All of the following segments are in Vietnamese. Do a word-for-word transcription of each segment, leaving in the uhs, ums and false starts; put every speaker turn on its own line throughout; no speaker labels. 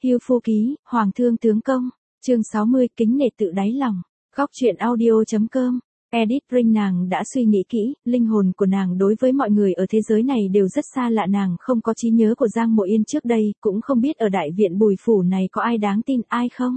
Hưu Phu Ký, Hoàng Thương Tướng Công, chương sáu mươi, kính nể tự đáy lòng. Góc truyện audio.com. Edit Ring. Nàng đã suy nghĩ kỹ, linh hồn của nàng đối với mọi người ở thế giới này đều rất xa lạ. Nàng không có trí nhớ của Giang Mộ Yên trước đây, cũng không biết ở đại viện Bùi Phủ này có ai đáng tin ai không.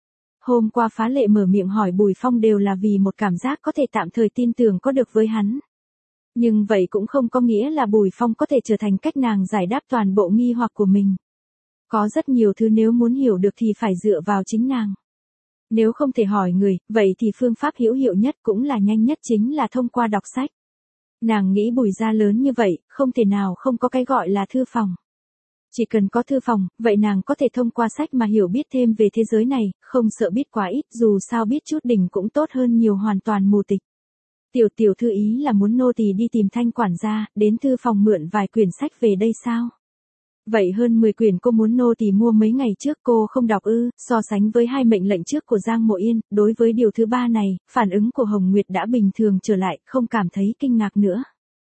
Hôm qua phá lệ mở miệng hỏi Bùi Phong đều là vì một cảm giác có thể tạm thời tin tưởng có được với hắn. Nhưng vậy cũng không có nghĩa là Bùi Phong có thể trở thành cách nàng giải đáp toàn bộ nghi hoặc của mình. Có rất nhiều thứ nếu muốn hiểu được thì phải dựa vào chính nàng. Nếu không thể hỏi người, vậy thì phương pháp hữu hiệu nhất cũng là nhanh nhất chính là thông qua đọc sách. Nàng nghĩ Bùi gia lớn như vậy, không thể nào không có cái gọi là thư phòng. Chỉ cần có thư phòng, vậy nàng có thể thông qua sách mà hiểu biết thêm về thế giới này, không sợ biết quá ít, dù sao biết chút đỉnh cũng tốt hơn nhiều hoàn toàn mù tịch. Tiểu tiểu thư ý là muốn nô tỳ đi tìm Thanh quản gia, đến thư phòng mượn vài quyển sách về đây sao? Vậy hơn mười quyển cô muốn nô tỳ mua mấy ngày trước cô không đọc ư? So sánh với hai mệnh lệnh trước của Giang Mộ Yên, đối với điều thứ ba này, phản ứng của Hồng Nguyệt đã bình thường trở lại, không cảm thấy kinh ngạc nữa.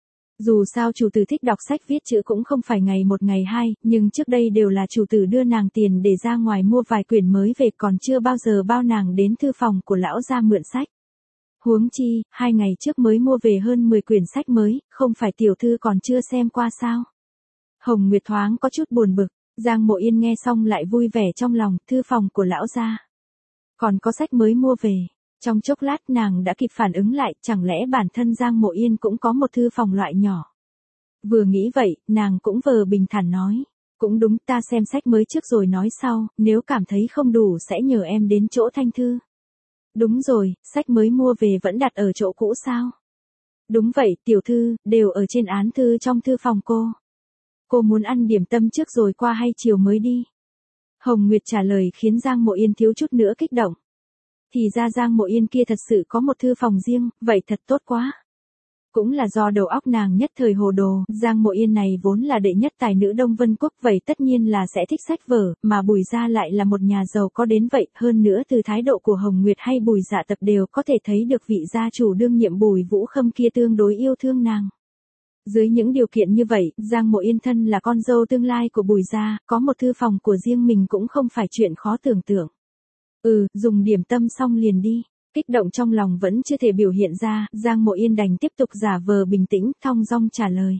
Dù sao chủ tử thích đọc sách viết chữ cũng không phải ngày một ngày hai, nhưng trước đây đều là chủ tử đưa nàng tiền để ra ngoài mua vài quyển mới về, còn chưa bao giờ bao nàng đến thư phòng của lão gia mượn sách. Huống chi, hai ngày trước mới mua về hơn mười quyển sách mới, không phải tiểu thư còn chưa xem qua sao? Hồng Nguyệt thoáng có chút buồn bực, Giang Mộ Yên nghe xong lại vui vẻ trong lòng, thư phòng của lão gia còn có sách mới mua về. Trong chốc lát nàng đã kịp phản ứng lại, chẳng lẽ bản thân Giang Mộ Yên cũng có một thư phòng loại nhỏ. Vừa nghĩ vậy, nàng cũng vờ bình thản nói, cũng đúng, ta xem sách mới trước rồi nói sau, nếu cảm thấy không đủ sẽ nhờ em đến chỗ Thanh thư. Đúng rồi, sách mới mua về vẫn đặt ở chỗ cũ sao? Đúng vậy, tiểu thư, đều ở trên án thư trong thư phòng cô. Cô muốn ăn điểm tâm trước rồi qua hay chiều mới đi? Hồng Nguyệt trả lời khiến Giang Mộ Yên thiếu chút nữa kích động. Thì ra Giang Mộ Yên kia thật sự có một thư phòng riêng, vậy thật tốt quá. Cũng là do đầu óc nàng nhất thời hồ đồ, Giang Mộ Yên này vốn là đệ nhất tài nữ Đông Vân Quốc, vậy tất nhiên là sẽ thích sách vở, mà Bùi gia lại là một nhà giàu có đến vậy, hơn nữa từ thái độ của Hồng Nguyệt hay Bùi Dạ Tập đều có thể thấy được vị gia chủ đương nhiệm Bùi Vũ Khâm kia tương đối yêu thương nàng. Dưới những điều kiện như vậy, Giang Mộ Yên thân là con dâu tương lai của Bùi gia, có một thư phòng của riêng mình cũng không phải chuyện khó tưởng tượng. Ừ, dùng điểm tâm xong liền đi. Kích động trong lòng vẫn chưa thể biểu hiện ra, Giang Mộ Yên đành tiếp tục giả vờ bình tĩnh, thong dong trả lời.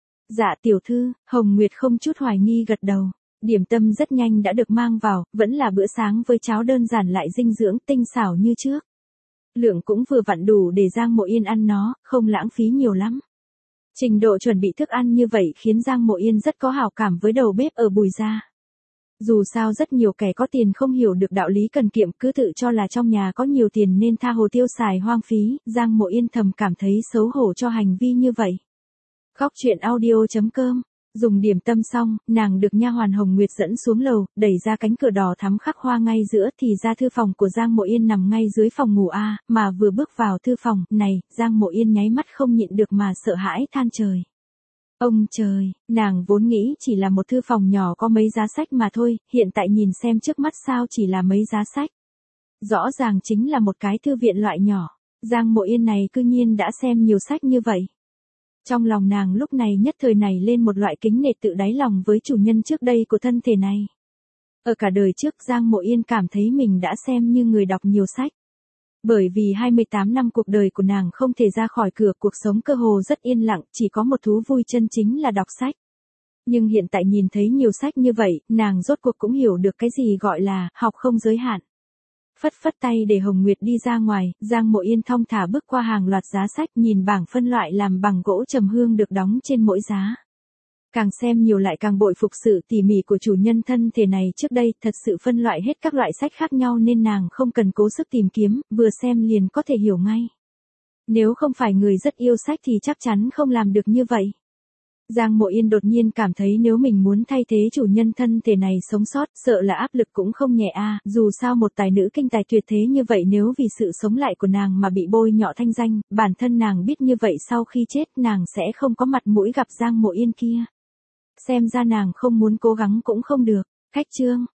Dạ tiểu thư, Hồng Nguyệt không chút hoài nghi gật đầu. Điểm tâm rất nhanh đã được mang vào, vẫn là bữa sáng với cháo đơn giản lại dinh dưỡng tinh xảo như trước. Lượng cũng vừa vặn đủ để Giang Mộ Yên ăn nó, không lãng phí nhiều lắm. Trình độ chuẩn bị thức ăn như vậy khiến Giang Mộ Yên rất có hảo cảm với đầu bếp ở Bùi gia. Dù sao rất nhiều kẻ có tiền không hiểu được đạo lý cần kiệm, cứ tự cho là trong nhà có nhiều tiền nên tha hồ tiêu xài hoang phí, Giang Mộ Yên thầm cảm thấy xấu hổ cho hành vi như vậy. Góc truyện audio.com. Dùng điểm tâm xong, nàng được nha hoàn Hồng Nguyệt dẫn xuống lầu, đẩy ra cánh cửa đỏ thắm khắc hoa ngay giữa thì ra thư phòng của Giang Mộ Yên nằm ngay dưới phòng ngủ A, mà vừa bước vào thư phòng, này, Giang Mộ Yên nháy mắt không nhịn được mà sợ hãi than trời. Ông trời, nàng vốn nghĩ chỉ là một thư phòng nhỏ có mấy giá sách mà thôi, hiện tại nhìn xem trước mắt sao chỉ là mấy giá sách. Rõ ràng chính là một cái thư viện loại nhỏ, Giang Mộ Yên này cư nhiên đã xem nhiều sách như vậy. Trong lòng nàng lúc này nhất thời này lên một loại kính nể tự đáy lòng với chủ nhân trước đây của thân thể này. Ở cả đời trước Giang Mộ Yên cảm thấy mình đã xem như người đọc nhiều sách. Bởi vì hai mươi tám năm cuộc đời của nàng không thể ra khỏi cửa, cuộc sống cơ hồ rất yên lặng, chỉ có một thú vui chân chính là đọc sách. Nhưng hiện tại nhìn thấy nhiều sách như vậy, nàng rốt cuộc cũng hiểu được cái gì gọi là học không giới hạn. Phất phất tay để Hồng Nguyệt đi ra ngoài, Giang Mộ Yên thong thả bước qua hàng loạt giá sách, nhìn bảng phân loại làm bằng gỗ trầm hương được đóng trên mỗi giá. Càng xem nhiều lại càng bội phục sự tỉ mỉ của chủ nhân thân thể này trước đây, thật sự phân loại hết các loại sách khác nhau nên nàng không cần cố sức tìm kiếm, vừa xem liền có thể hiểu ngay. Nếu không phải người rất yêu sách thì chắc chắn không làm được như vậy. Giang Mộ Yên đột nhiên cảm thấy nếu mình muốn thay thế chủ nhân thân thể này sống sót, sợ là áp lực cũng không nhẹ a, dù sao một tài nữ kinh tài tuyệt thế như vậy nếu vì sự sống lại của nàng mà bị bôi nhọ thanh danh, bản thân nàng biết như vậy sau khi chết nàng sẽ không có mặt mũi gặp Giang Mộ Yên kia. Xem ra nàng không muốn cố gắng cũng không được. Khách chương.